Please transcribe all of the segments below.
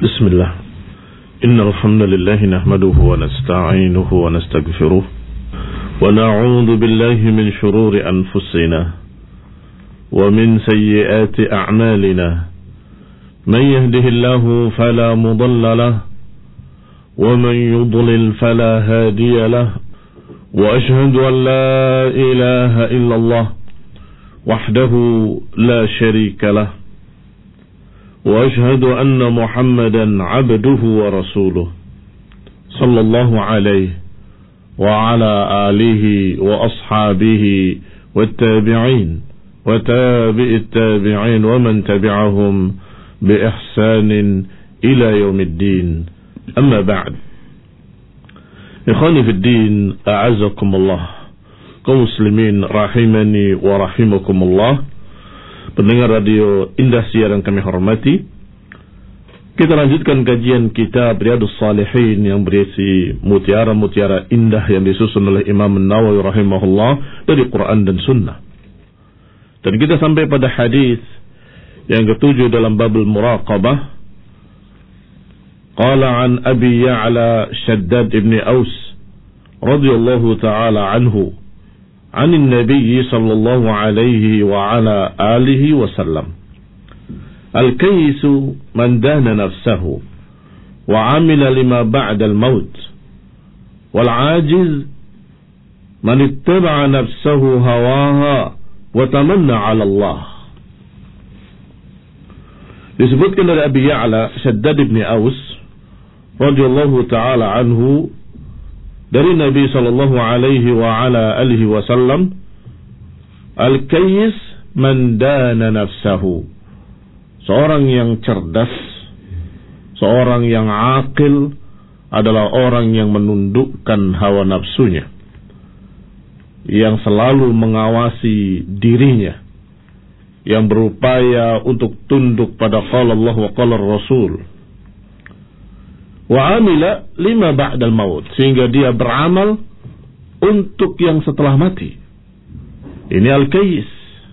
بسم الله إن الحمد لله نحمده ونستعينه ونستغفره ونعوذ بالله من شرور أنفسنا ومن سيئات أعمالنا من يهده الله فلا مضل له ومن يضلل فلا هادي له وأشهد أن لا إله إلا الله وحده لا شريك له وأشهد أن محمدا عبده ورسوله صلى الله عليه وعلى آله وأصحابه والتابعين وتابع التابعين ومن تبعهم بإحسان إلى يوم الدين أما بعد إخواني في الدين أعزكم الله kaum muslimin rahimani wa rahimakumullah, pendengar radio Indah Siar yang kami hormati, kita lanjutkan kajian kitab Riyadhus Shalihin yang berisi mutiara-mutiara indah yang disusun oleh Imam Nawawi rahimahullah dari Quran dan Sunnah. Dan kita sampai pada hadis yang ketujuh dalam babul muraqabah. Qala an Abi Ya'la Shaddad ibn Aus radhiyallahu ta'ala anhu عن النبي صلى الله عليه وعلى آله وسلم الكيس من دان نفسه وعمل لما بعد الموت والعاجز من اتبع نفسه هواها وتمنى على الله. Disebutkan dari Abi Ya'la Shaddad ibn Aus radhiyallahu ta'ala anhu dari Nabi sallallahu alaihi wa ala alihi wasallam, al-kayyis man dana nafsahu, seorang yang cerdas, seorang yang akil adalah orang yang menundukkan hawa nafsunya, yang selalu mengawasi dirinya, yang berupaya untuk tunduk pada qala Allah wa qala Rasul, wa amila lima ba'dal maut, sehingga dia beramal untuk yang setelah mati. Ini al-kayyis.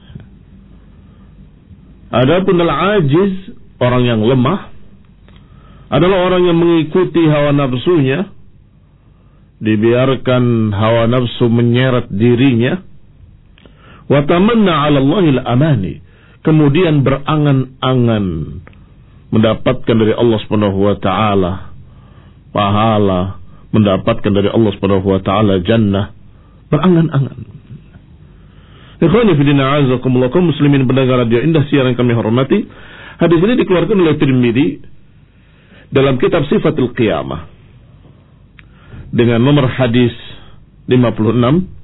Adapun al-ajiz, orang yang lemah, adalah orang yang mengikuti hawa nafsunya, dibiarkan hawa nafsu menyeret dirinya, wa tamanna 'ala Allahil amani, kemudian berangan-angan mendapatkan dari Allah Subhanahu wa taala pahala, mendapatkan dari Allah Subhanahu wa taala jannah, berangan-angan. Ikhwani fi din a'azakumullah, kaum muslimin pendengar radio Indah Siar yang kami hormati, hadis ini dikeluarkan oleh Tirmidzi dalam kitab Sifatul Qiyamah dengan nomor hadis 59,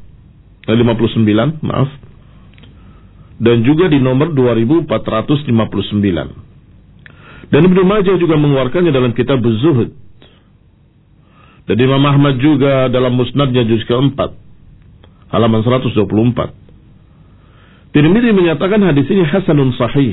dan juga di nomor 2459. Dan Ibnu Majah juga mengeluarkannya dalam kitab Az-Zuhd. Dan Imam Ahmad juga dalam musnadnya juz keempat halaman 124. Tirmidzi menyatakan hadis ini hasanun sahih.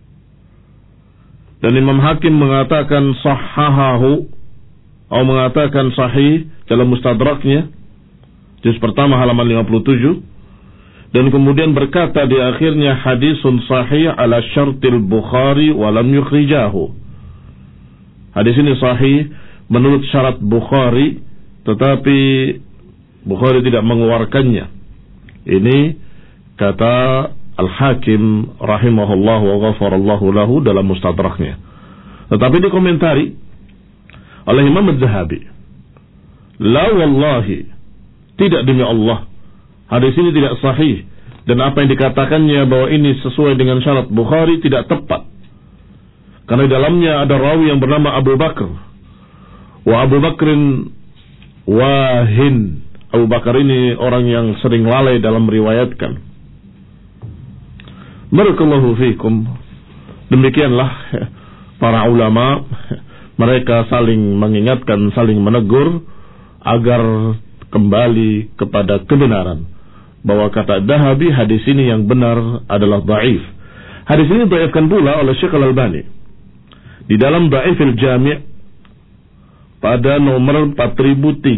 Dan Imam Hakim mengatakan sahahahu, atau mengatakan sahih dalam mustadraknya juz pertama halaman 57. Dan kemudian berkata di akhirnya hadisun sahih ala syartil Bukhari wa lam yukhrijahu. Hadis ini sahih menurut syarat Bukhari, tetapi Bukhari tidak mengeluarkannya. Ini kata Al-Hakim rahimahullah wa ghafarallahu lahu dalam mustadraknya. Tetapi dikomentari oleh Imam Az-Zahabi, la wallahi, tidak demi Allah, hadis ini tidak sahih, dan apa yang dikatakannya bahwa ini sesuai dengan syarat Bukhari tidak tepat, karena di dalamnya ada rawi yang bernama Abu Bakar. Wa Abu Bakrin wahin. Abu Bakar ini orang yang sering lalai dalam meriwayatkan. Barakallahu fikum. Demikianlah para ulama, mereka saling mengingatkan, saling menegur agar kembali kepada kebenaran. Bahwa kata Dahabi, hadis ini yang benar adalah dhaif. Hadis ini dhaifkan pula oleh Syekh Al-Albani di dalam Dhaifil Jami' pada nomor 4305.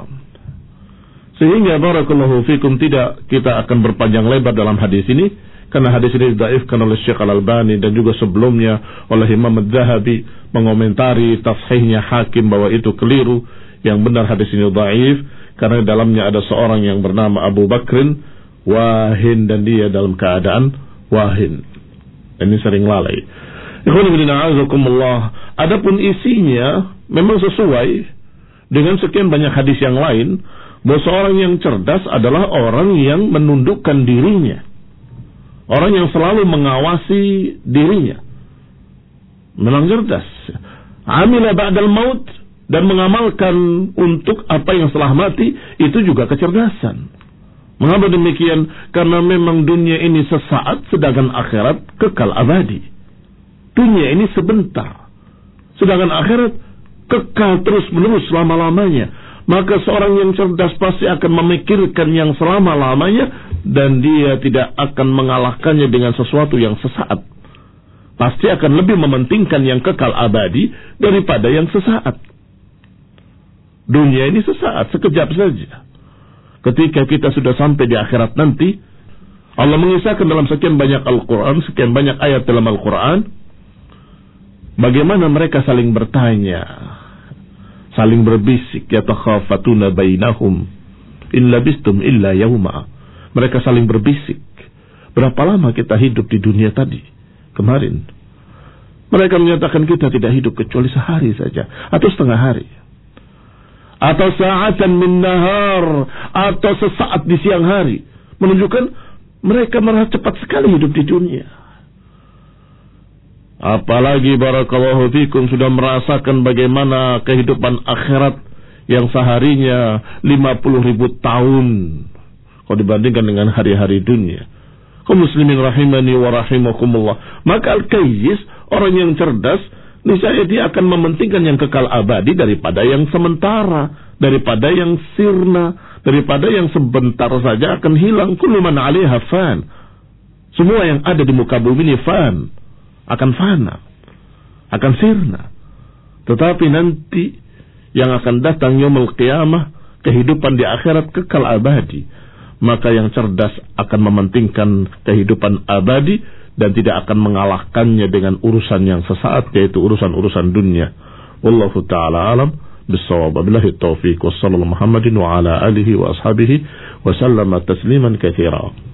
Sehingga barakallahu fikum, tidak kita akan berpanjang lebar dalam hadis ini. Karena hadis ini dhaifkan oleh Syekh Al-Albani dan juga sebelumnya oleh Imam Adz-Dzahabi mengomentari tashihnya Hakim bahwa itu keliru. Yang benar hadis ini dhaif karena di dalamnya ada seorang yang bernama Abu Bakrin wahin, dan dia dalam keadaan wahin. Ini sering lalai. Ikhwan fillah azakumullah. Adapun isinya memang sesuai dengan sekian banyak hadis yang lain, bahwa seorang yang cerdas adalah orang yang menundukkan dirinya. Orang yang selalu mengawasi dirinya. Memang cerdas. Amila ba'dal maut, dan mengamalkan untuk apa yang setelah mati, itu juga kecerdasan. Mengapa demikian? Karena memang dunia ini sesaat, sedangkan akhirat kekal abadi. Dunia ini sebentar, sedangkan akhirat kekal terus menerus selama-lamanya. Maka seorang yang cerdas pasti akan memikirkan yang selama-lamanya, dan dia tidak akan mengalahkannya dengan sesuatu yang sesaat. Pasti akan lebih mementingkan yang kekal abadi daripada yang sesaat. Dunia ini sesaat, sekejap saja. Ketika kita sudah sampai di akhirat nanti, Allah mengisahkan dalam sekian banyak Al-Quran, sekian banyak ayat dalam Al-Quran, bagaimana mereka saling bertanya, saling berbisik, yatakhafatuna bainahum in labistum illa yauma. Mereka saling berbisik, berapa lama kita hidup di dunia tadi, kemarin. Mereka menyatakan kita tidak hidup kecuali sehari saja, atau setengah hari, atau sa'atan min nahar, atau sesaat di siang hari. Menunjukkan mereka merasa cepat sekali hidup di dunia. Apalagi barakallahu fikum sudah merasakan bagaimana kehidupan akhirat yang seharinya 50.000 tahun kalau dibandingkan dengan hari-hari dunia. Kaum muslimin rahimani wa rahimakumullah. Maka al-kayyis, orang yang cerdas, niscaya dia akan mementingkan yang kekal abadi daripada yang sementara, daripada yang sirna, daripada yang sebentar saja akan hilang. Kullu man 'alaiha fan. Semua yang ada di muka bumi ini fan, akan fana, akan sirna. Tetapi nanti yang akan datang yaumul qiyamah, kehidupan di akhirat kekal abadi. Maka yang cerdas akan mementingkan kehidupan abadi dan tidak akan mengalahkannya dengan urusan yang sesaat, yaitu urusan-urusan dunia. Wallahu ta'ala alam bis-shawab. Billahi taufiq. Wassallallahu Muhammadin wa ala alihi wa ashabihi wa sallama tasliman katsira.